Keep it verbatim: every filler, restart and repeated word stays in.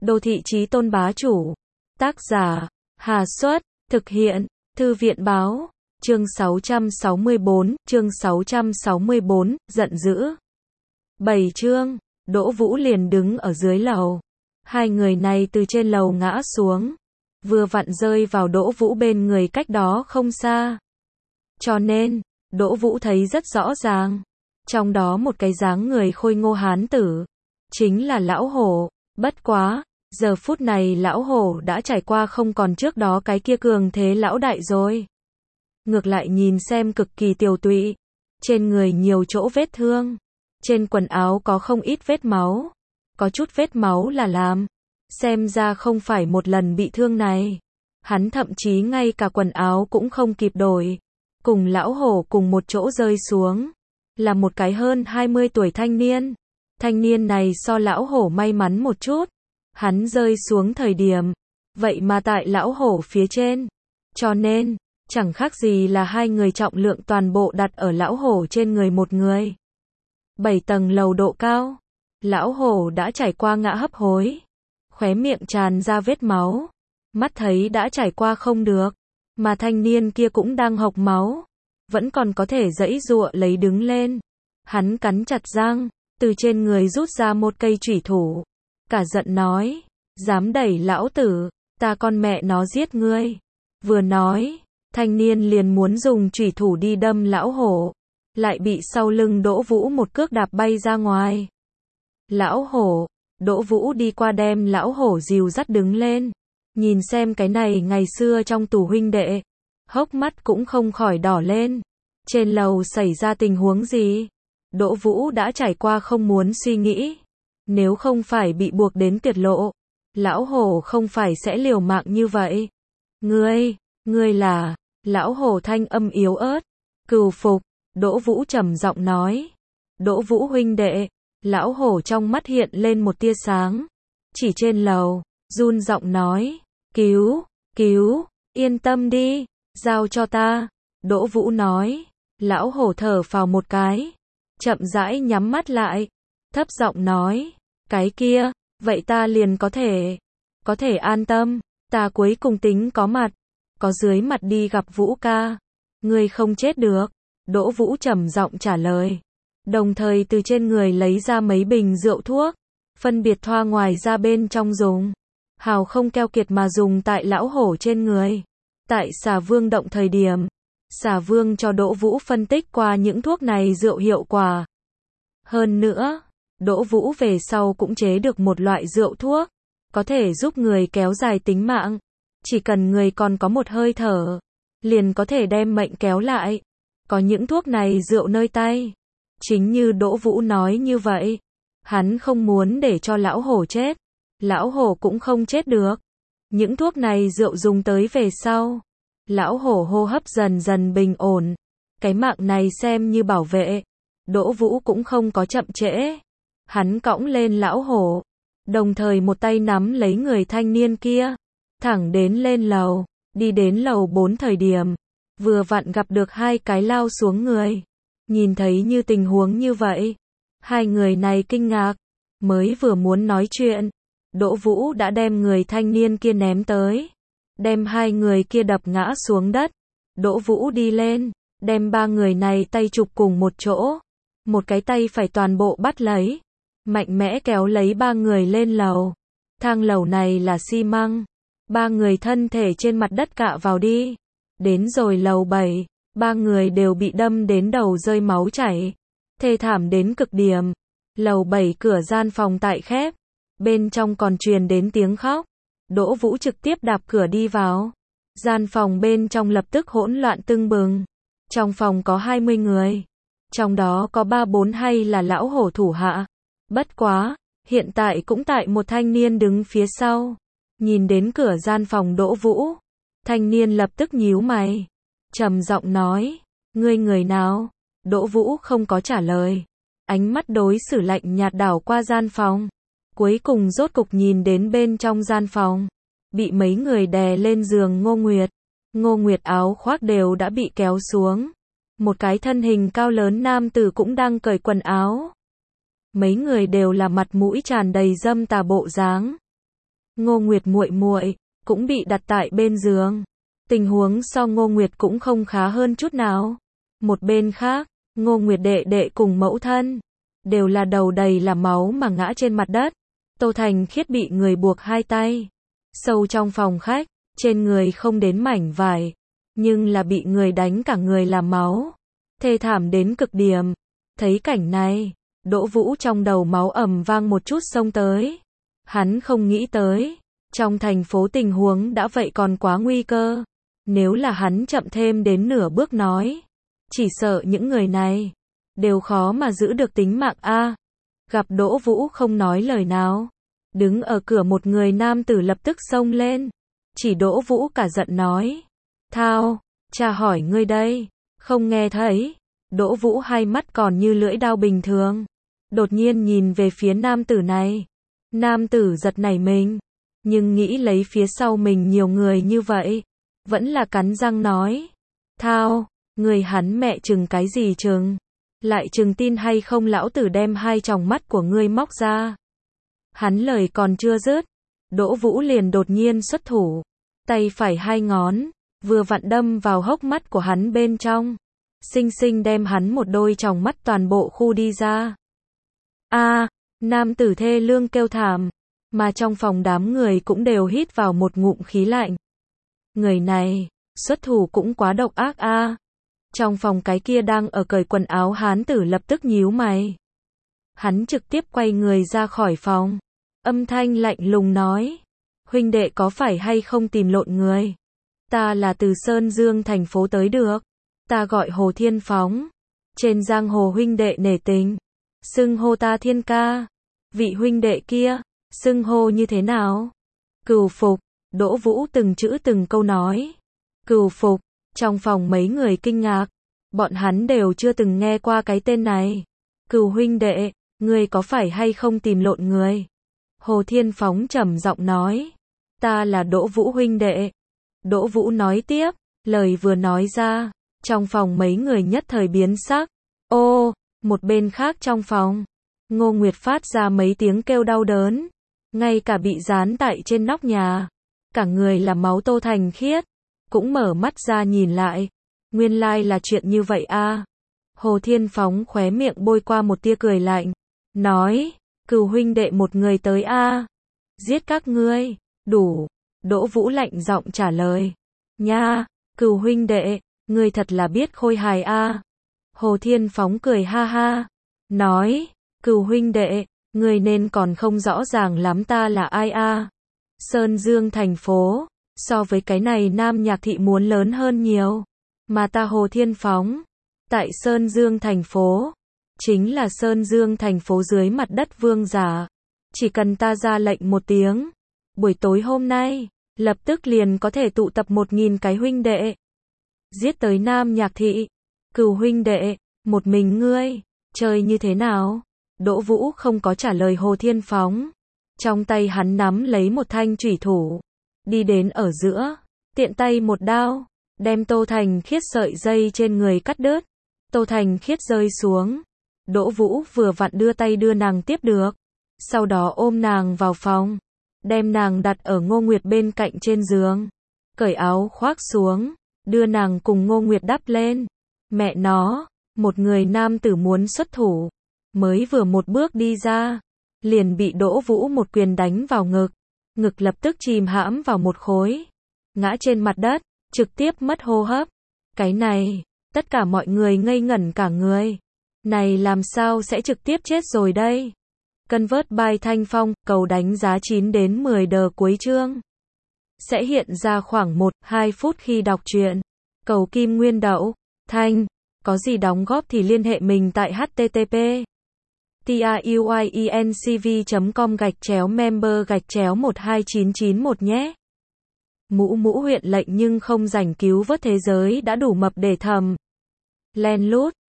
Đô thị chí tôn bá chủ. Tác giả, Hà Xuất, thực hiện, Thư viện báo, chương sáu trăm sáu mươi bốn, chương sáu trăm sáu mươi bốn, giận dữ. Bảy chương, Đỗ Vũ liền đứng ở dưới lầu. Hai người này từ trên lầu ngã xuống, vừa vặn rơi vào Đỗ Vũ bên người cách đó không xa. Cho nên, Đỗ Vũ thấy rất rõ ràng. Trong đó một cái dáng người khôi ngô hán tử, chính là lão hổ. Bất quá, giờ phút này lão hổ đã trải qua không còn trước đó cái kia cường thế lão đại rồi. Ngược lại nhìn xem cực kỳ tiều tụy, trên người nhiều chỗ vết thương, trên quần áo có không ít vết máu, có chút vết máu là làm, xem ra không phải một lần bị thương này. Hắn thậm chí ngay cả quần áo cũng không kịp đổi, cùng lão hổ cùng một chỗ rơi xuống, là một cái hơn hai mươi tuổi thanh niên. Thanh niên này so lão hổ may mắn một chút, hắn rơi xuống thời điểm, vậy mà tại lão hổ phía trên, cho nên, chẳng khác gì là hai người trọng lượng toàn bộ đặt ở lão hổ trên người một người. Bảy tầng lầu độ cao, lão hổ đã trải qua ngã hấp hối, khóe miệng tràn ra vết máu, mắt thấy đã trải qua không được, mà thanh niên kia cũng đang hộc máu, vẫn còn có thể giãy giụa lấy đứng lên. Hắn cắn chặt răng, từ trên người rút ra một cây chủy thủ, cả giận nói, dám đẩy lão tử, ta con mẹ nó giết ngươi. Vừa nói, thanh niên liền muốn dùng chủy thủ đi đâm lão hổ, lại bị sau lưng Đỗ Vũ một cước đạp bay ra ngoài. Lão hổ, Đỗ Vũ đi qua đem lão hổ dìu dắt đứng lên, nhìn xem cái này ngày xưa trong tù huynh đệ, hốc mắt cũng không khỏi đỏ lên. Trên lầu xảy ra tình huống gì? Đỗ Vũ đã trải qua không muốn suy nghĩ. Nếu không phải bị buộc đến tuyệt lộ, lão hổ không phải sẽ liều mạng như vậy. Ngươi, ngươi là, lão hổ thanh âm yếu ớt, cừu phục, Đỗ Vũ trầm giọng nói. Đỗ Vũ huynh đệ, lão hổ trong mắt hiện lên một tia sáng, chỉ trên lầu, run giọng nói, cứu, cứu, yên tâm đi, giao cho ta. Đỗ Vũ nói, lão hổ thở phào một cái, chậm rãi nhắm mắt lại, thấp giọng nói, cái kia, vậy ta liền có thể, có thể an tâm, ta cuối cùng tính có mặt, có dưới mặt đi gặp Vũ ca, ngươi không chết được. Đỗ Vũ trầm giọng trả lời, đồng thời từ trên người lấy ra mấy bình rượu thuốc, phân biệt thoa ngoài ra bên trong dùng, hào không keo kiệt mà dùng tại lão hổ trên người. Tại Xà Vương động thời điểm, Xà Vương cho Đỗ Vũ phân tích qua những thuốc này rượu hiệu quả. Hơn nữa, Đỗ Vũ về sau cũng chế được một loại rượu thuốc, có thể giúp người kéo dài tính mạng, chỉ cần người còn có một hơi thở, liền có thể đem mệnh kéo lại. Có những thuốc này rượu nơi tay, chính như Đỗ Vũ nói như vậy, hắn không muốn để cho lão hổ chết, lão hổ cũng không chết được. Những thuốc này rượu dùng tới về sau, lão hổ hô hấp dần dần bình ổn, cái mạng này xem như bảo vệ. Đỗ Vũ cũng không có chậm trễ, hắn cõng lên lão hổ, đồng thời một tay nắm lấy người thanh niên kia, thẳng đến lên lầu. Đi đến lầu bốn thời điểm, vừa vặn gặp được hai cái lao xuống người. Nhìn thấy như tình huống như vậy, hai người này kinh ngạc, mới vừa muốn nói chuyện, Đỗ Vũ đã đem người thanh niên kia ném tới, đem hai người kia đập ngã xuống đất. Đỗ Vũ đi lên, đem ba người này tay chụp cùng một chỗ, một cái tay phải toàn bộ bắt lấy, mạnh mẽ kéo lấy ba người lên lầu. Thang lầu này là xi măng, ba người thân thể trên mặt đất cạ vào đi. Đến rồi lầu bảy, ba người đều bị đâm đến đầu rơi máu chảy, thê thảm đến cực điểm. Lầu bảy cửa gian phòng tại khép, bên trong còn truyền đến tiếng khóc. Đỗ Vũ trực tiếp đạp cửa đi vào. Gian phòng bên trong lập tức hỗn loạn tưng bừng. Trong phòng có hai mươi người, trong đó có ba bốn hay là lão hổ thủ hạ. Bất quá, hiện tại cũng tại một thanh niên đứng phía sau. Nhìn đến cửa gian phòng Đỗ Vũ, thanh niên lập tức nhíu mày, trầm giọng nói, ngươi người nào? Đỗ Vũ không có trả lời, ánh mắt đối xử lạnh nhạt đảo qua gian phòng, cuối cùng rốt cục nhìn đến bên trong gian phòng, bị mấy người đè lên giường Ngô Nguyệt. Ngô Nguyệt áo khoác đều đã bị kéo xuống, một cái thân hình cao lớn nam tử cũng đang cởi quần áo. Mấy người đều là mặt mũi tràn đầy dâm tà bộ dáng. Ngô Nguyệt muội muội cũng bị đặt tại bên giường. Tình huống so Ngô Nguyệt cũng không khá hơn chút nào. Một bên khác, Ngô Nguyệt đệ đệ cùng mẫu thân đều là đầu đầy là máu mà ngã trên mặt đất. Tô Thành Khiết bị người buộc hai tay, sâu trong phòng khách, trên người không đến mảnh vải, nhưng là bị người đánh cả người là máu, thê thảm đến cực điểm. Thấy cảnh này, Đỗ Vũ trong đầu máu ầm vang một chút xông tới. Hắn không nghĩ tới, trong thành phố tình huống đã vậy còn quá nguy cơ. Nếu là hắn chậm thêm đến nửa bước nói, chỉ sợ những người này đều khó mà giữ được tính mạng a. Gặp Đỗ Vũ không nói lời nào, đứng ở cửa một người nam tử lập tức xông lên, chỉ Đỗ Vũ cả giận nói: "Thao, cha hỏi ngươi đây, không nghe thấy?" Đỗ Vũ hai mắt còn như lưỡi dao bình thường, đột nhiên nhìn về phía nam tử này. Nam tử giật nảy mình, nhưng nghĩ lấy phía sau mình nhiều người như vậy, vẫn là cắn răng nói: "Thao, người hắn mẹ chừng cái gì chừng? Lại chừng tin hay không lão tử đem hai tròng mắt của ngươi móc ra." Hắn lời còn chưa dứt, Đỗ Vũ liền đột nhiên xuất thủ, tay phải hai ngón, vừa vặn đâm vào hốc mắt của hắn bên trong, xinh xinh đem hắn một đôi tròng mắt toàn bộ khu đi ra. A, nam tử thê lương kêu thảm, mà trong phòng đám người cũng đều hít vào một ngụm khí lạnh. Người này, xuất thủ cũng quá độc ác a. Trong phòng cái kia đang ở cởi quần áo hán tử lập tức nhíu mày. Hắn trực tiếp quay người ra khỏi phòng, âm thanh lạnh lùng nói: "Huynh đệ có phải hay không tìm lộn người? Ta là từ Sơn Dương thành phố tới được. Ta gọi Hồ Thiên Phóng. Trên giang hồ huynh đệ nể tình, xưng hô ta Thiên ca. Vị huynh đệ kia, xưng hô như thế nào?" "Cừu phục." Đỗ Vũ từng chữ từng câu nói. "Cừu phục." Trong phòng mấy người kinh ngạc, bọn hắn đều chưa từng nghe qua cái tên này. "Cừu huynh đệ, ngươi có phải hay không tìm lộn người?" Hồ Thiên Phóng trầm giọng nói: "Ta là Đỗ Vũ huynh đệ." Đỗ Vũ nói tiếp, lời vừa nói ra, trong phòng mấy người nhất thời biến sắc. Ô, một bên khác trong phòng, Ngô Nguyệt phát ra mấy tiếng kêu đau đớn, ngay cả bị dán tại trên nóc nhà, cả người là máu Tô Thành Khiết cũng mở mắt ra nhìn lại, nguyên lai là chuyện như vậy a. Hồ Thiên Phóng khóe miệng bôi qua một tia cười lạnh, nói: "Cừu huynh đệ một người tới a, giết các ngươi." "Đủ." Đỗ Vũ lạnh giọng trả lời. "Nha, Cừu huynh đệ, ngươi thật là biết khôi hài a." Hồ Thiên Phóng cười ha ha, nói: "Cừu huynh đệ, ngươi nên còn không rõ ràng lắm ta là ai a. Sơn Dương thành phố, so với cái này Nam Nhạc thị muốn lớn hơn nhiều, mà ta Hồ Thiên Phóng, tại Sơn Dương thành phố, chính là Sơn Dương thành phố dưới mặt đất vương giả. Chỉ cần ta ra lệnh một tiếng, buổi tối hôm nay, lập tức liền có thể tụ tập một nghìn cái huynh đệ, giết tới Nam Nhạc thị." "Cừu huynh đệ, một mình ngươi, chơi như thế nào?" Đỗ Vũ không có trả lời Hồ Thiên Phóng. Trong tay hắn nắm lấy một thanh chủy thủ, đi đến ở giữa, tiện tay một đao, đem Tô Thành Khiết sợi dây trên người cắt đứt. Tô Thành Khiết rơi xuống, Đỗ Vũ vừa vặn đưa tay đưa nàng tiếp được, sau đó ôm nàng vào phòng, đem nàng đặt ở Ngô Nguyệt bên cạnh trên giường, cởi áo khoác xuống, đưa nàng cùng Ngô Nguyệt đắp lên. Mẹ nó, một người nam tử muốn xuất thủ, mới vừa một bước đi ra, liền bị Đỗ Vũ một quyền đánh vào ngực, ngực lập tức chìm hãm vào một khối, ngã trên mặt đất, trực tiếp mất hô hấp. Cái này, tất cả mọi người ngây ngẩn cả người. Này làm sao sẽ trực tiếp chết rồi đây? Convert by Thanh Phong, cầu đánh giá chín đến mười đờ cuối chương. Sẽ hiện ra khoảng một đến hai phút khi đọc truyện. Cầu kim nguyên đậu. Thanh, có gì đóng góp thì liên hệ mình tại http truyencv chấm com gạch chéo member gạch chéo một hai chín chín một nhé. Mũ mũ huyện lệnh nhưng không rảnh cứu vớt thế giới đã đủ mập để thầm. Len lút.